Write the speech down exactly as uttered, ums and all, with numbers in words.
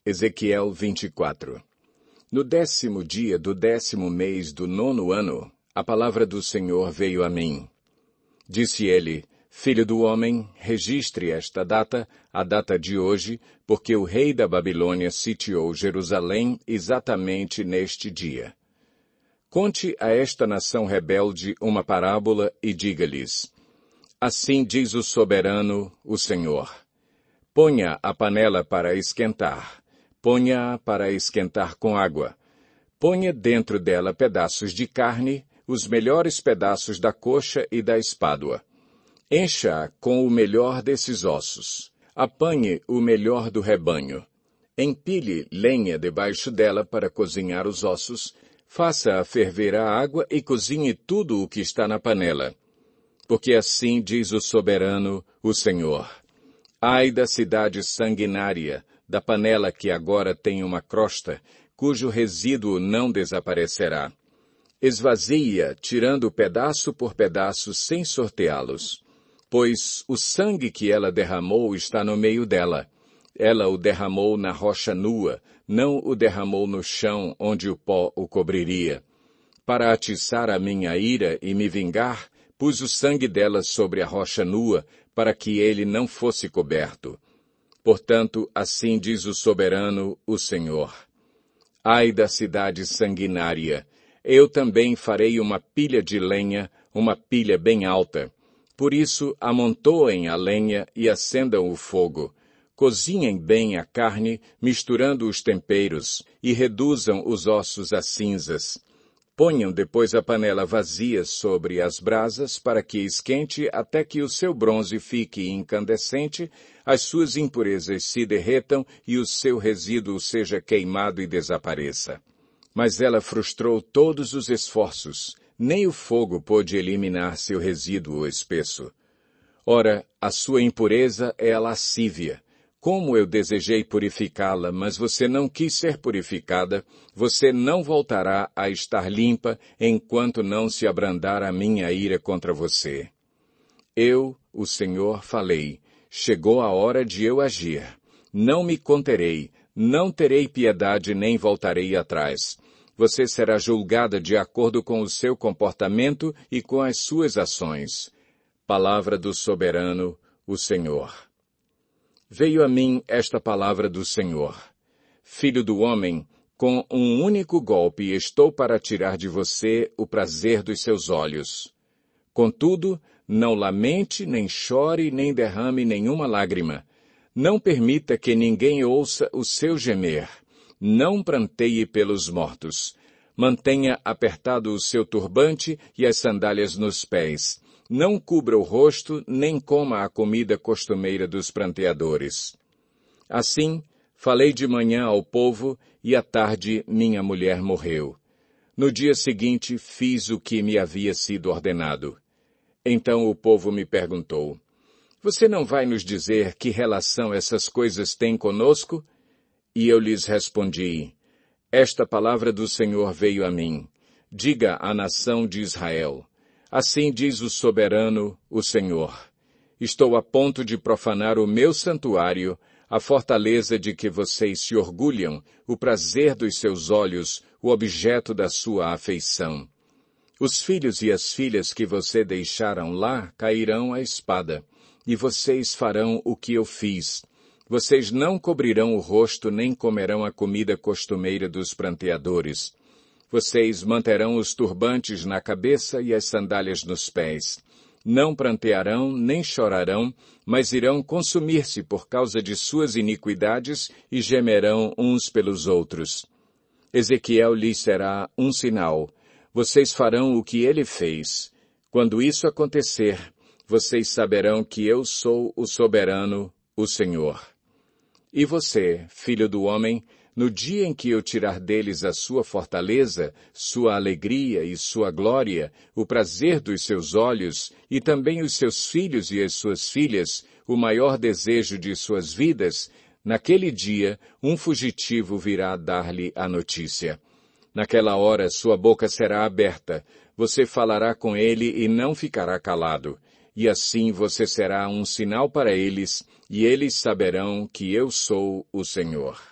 Ezequiel vinte e quatro. No décimo dia do décimo mês do nono ano, a palavra do Senhor veio a mim. Disse ele, Filho do homem, registre esta data, a data de hoje, porque o rei da Babilônia sitiou Jerusalém exatamente neste dia. Conte a esta nação rebelde uma parábola e diga-lhes, assim diz o soberano, o Senhor. Ponha a panela para esquentar, ponha-a para esquentar com água. Ponha dentro dela pedaços de carne, os melhores pedaços da coxa e da espádua. Encha-a com o melhor desses ossos. Apanhe o melhor do rebanho. Empilhe lenha debaixo dela para cozinhar os ossos. Faça-a ferver a água e cozinhe tudo o que está na panela. Porque assim diz o soberano, o Senhor. Ai da cidade sanguinária, da panela que agora tem uma crosta, cujo resíduo não desaparecerá. Esvazie-a, tirando pedaço por pedaço, sem sorteá-los. Pois o sangue que ela derramou está no meio dela. Ela o derramou na rocha nua, não o derramou no chão onde o pó o cobriria. Para atiçar a minha ira e me vingar, pus o sangue dela sobre a rocha nua, para que ele não fosse coberto. Portanto, assim diz o soberano, o Senhor. Ai da cidade sanguinária! Eu também farei uma pilha de lenha, uma pilha bem alta. Por isso, amontoem a lenha e acendam o fogo. Cozinhem bem a carne, misturando os temperos, e reduzam os ossos a cinzas. Ponham depois a panela vazia sobre as brasas para que esquente até que o seu bronze fique incandescente, as suas impurezas se derretam e o seu resíduo seja queimado e desapareça. Mas ela frustrou todos os esforços. Nem o fogo pôde eliminar seu resíduo espesso. Ora, a sua impureza é a lascívia. Como eu desejei purificá-la, mas você não quis ser purificada, você não voltará a estar limpa enquanto não se abrandar a minha ira contra você. Eu, o Senhor, falei, chegou a hora de eu agir. Não me conterei, não terei piedade nem voltarei atrás. Você será julgada de acordo com o seu comportamento e com as suas ações. Palavra do soberano, o Senhor. Veio a mim esta palavra do Senhor. Filho do homem, com um único golpe estou para tirar de você o prazer dos seus olhos. Contudo, não lamente, nem chore, nem derrame nenhuma lágrima. Não permita que ninguém ouça o seu gemer. Não pranteie pelos mortos. Mantenha apertado o seu turbante e as sandálias nos pés. Não cubra o rosto, nem coma a comida costumeira dos pranteadores. Assim, falei de manhã ao povo, e à tarde minha mulher morreu. No dia seguinte, fiz o que me havia sido ordenado. Então o povo me perguntou, você não vai nos dizer que relação essas coisas têm conosco? E eu lhes respondi, esta palavra do Senhor veio a mim. Diga à nação de Israel, assim diz o soberano, o Senhor. Estou a ponto de profanar o meu santuário, a fortaleza de que vocês se orgulham, o prazer dos seus olhos, o objeto da sua afeição. Os filhos e as filhas que você deixaram lá cairão à espada, e vocês farão o que eu fiz. Vocês não cobrirão o rosto nem comerão a comida costumeira dos pranteadores. Vocês manterão os turbantes na cabeça e as sandálias nos pés. Não prantearão nem chorarão, mas irão consumir-se por causa de suas iniquidades e gemerão uns pelos outros. Ezequiel lhes será um sinal. Vocês farão o que ele fez. Quando isso acontecer, vocês saberão que eu sou o soberano, o Senhor. E você, filho do homem, no dia em que eu tirar deles a sua fortaleza, sua alegria e sua glória, o prazer dos seus olhos, e também os seus filhos e as suas filhas, o maior desejo de suas vidas, naquele dia um fugitivo virá dar-lhe a notícia. Naquela hora sua boca será aberta, você falará com ele e não ficará calado. E assim você será um sinal para eles, e eles saberão que eu sou o Senhor.